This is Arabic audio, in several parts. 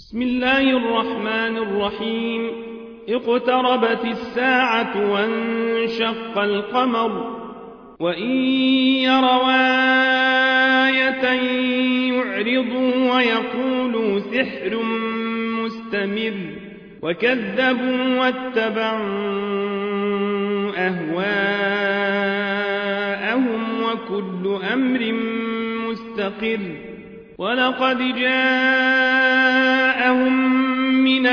بسم الله الرحمن الرحيم. اقتربت الساعة وانشق القمر وإن يروا آية يعرضوا ويقولوا سحر مستمر وكذبوا واتبعوا أهواءهم وكل أمر مستقر. ولقد جاءهم من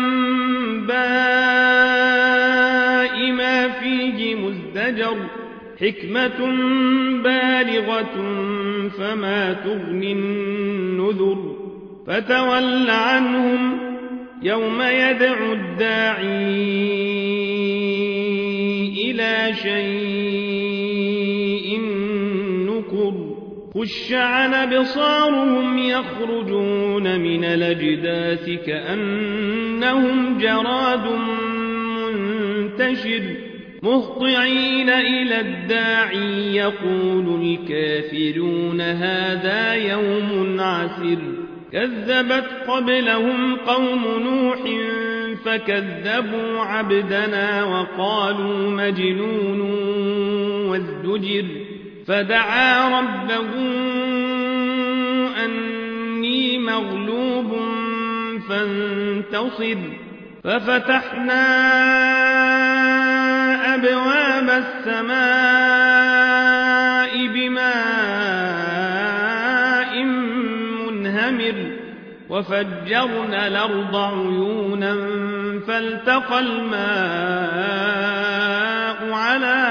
الأنباء ما فيه مزدجر حكمة بالغة فما تغني النذر. فتول عنهم يوم يدعو الداعي إلى شيء نكر. خش عن أبصارهم يخرجون من الأجداث كأنهم جراد منتشر مهطعين إلى الداعي يقول الكافرون هذا يوم عسر. كذبت قبلهم قوم نوح فكذبوا عبدنا وقالوا مجنون وازدجر. فدعا ربه أني مغلوب فانتصر. ففتحنا أبواب السماء بماء منهمر وفجرنا الأرض عيونا فالتقى الماء على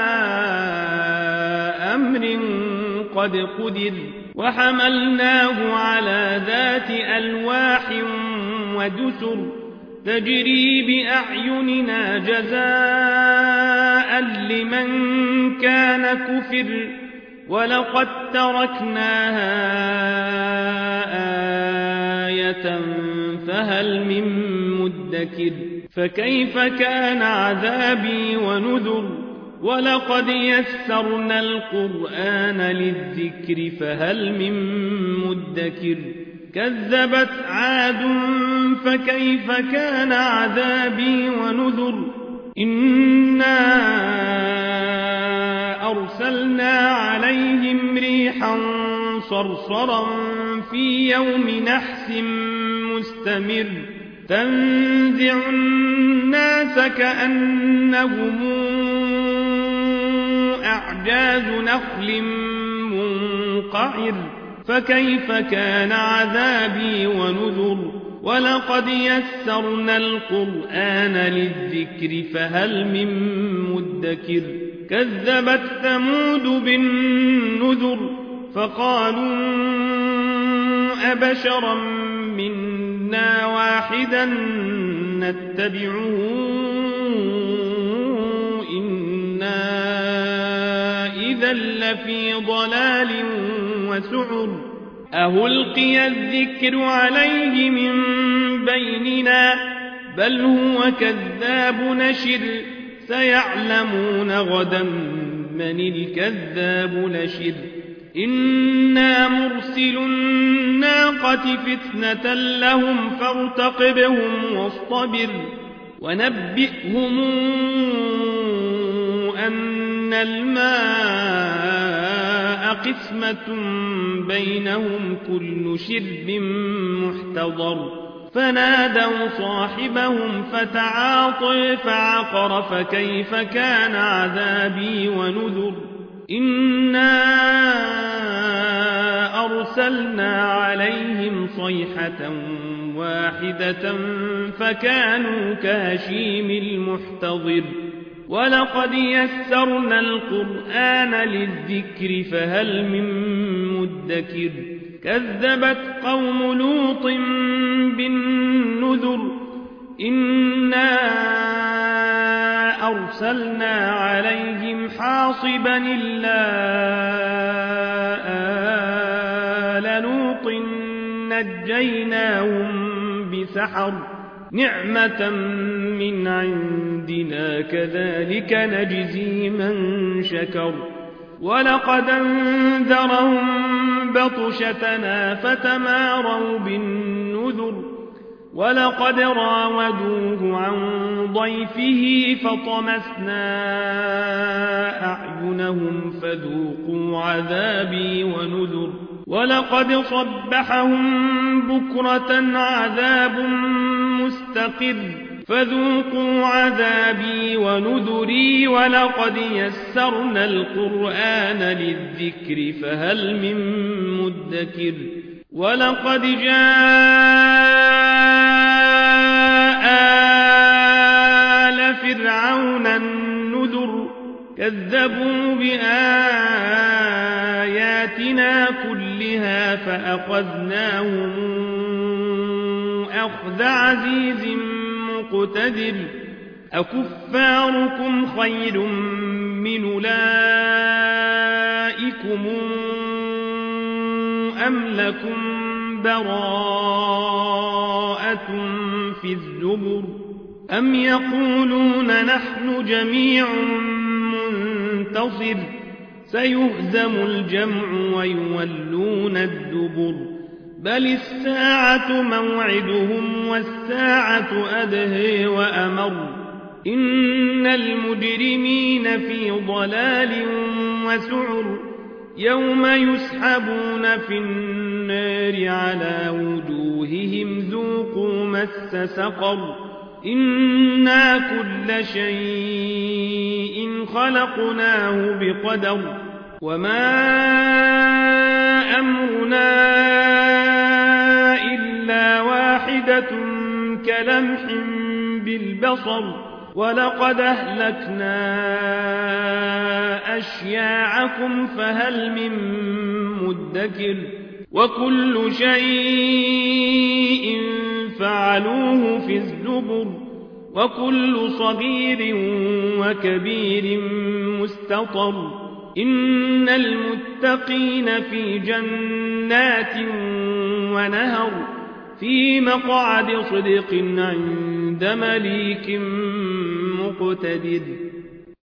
أمر قد قدر. وحملناه على ذات ألواح ودسر تجري بأعيننا جزاء لمن كان كفر. ولقد تركناها آية فهل من مدكر. فكيف كان عذابي ونذر. ولقد يسرنا القرآن للذكر فهل من مدكر. كذبت عاد فكيف كان عذابي ونذر. إنا أرسلنا عليهم ريحا صرصرا في يوم نحس مستمر تنزع الناس كأنهم أعجاز نخل منقعر. فكيف كان عذابي ونذر. ولقد يسرنا القرآن للذكر فهل من مدكر. كذبت ثمود بالنذر فقالوا أبشرا منا واحدا نتبعه إنا إذا لفي ضلال وسعر. أهلقي الذكر عليه من بيننا بل هو كذاب نشر. سيعلمون غدا من الكذاب نشر. إنا مرسل الناقة فتنة لهم فارتقبهم واصطبر. ونبئهم أن الماء قسمة بينهم كل شرب محتضر. فنادوا صاحبهم فتعاطى فعقر. فكيف كان عذابي ونذر. إنا أرسلنا عليهم صيحة واحدة فكانوا كهشيم المحتضر. ولقد يسرنا القرآن للذكر فهل من مدكر. كذبت قوم لوط بالنذر. إنا أرسلنا عليهم حاصبا إلا آل لوط نجيناهم بسحر نعمة من عندنا كذلك نجزي من شكر. ولقد انذرهم بطشتنا فتماروا بالنذر ولقد راودوه عن ضيفه فطمسنا أعينهم فذوقوا عذابي ونذر ولقد صبحهم بكرة عذاب مستقر فذوقوا عذابي ونذري ولقد يسرنا القرآن للذكر فهل من مدكر ولقد جاء آل فرعون النذر كذبوا بآياتنا كلها فأخذناهم أخذ عزيز مقتدر أكفاركم خير من أولئكم أم لكم براءة في الزبر أم يقولون نحن جميع منتصر سيهزم الجمع ويولون الدبر بل الساعة موعدهم والساعة أدهى وأمر إن المجرمين في ضلال وسعر يوم يسحبون في النار على وجوههم ذوقوا مس سقر إنا كل شيء خلقناه بقدر وما أمرنا إلا واحدة كلمح بالبصر ولقد أهلكنا أشياعكم فهل من مدكر وكل شيء فعلوه في الزبر وكل صغير وكبير مستطر إن المتقين في جنات ونهر في مقعد صدق عند مليك مقتدر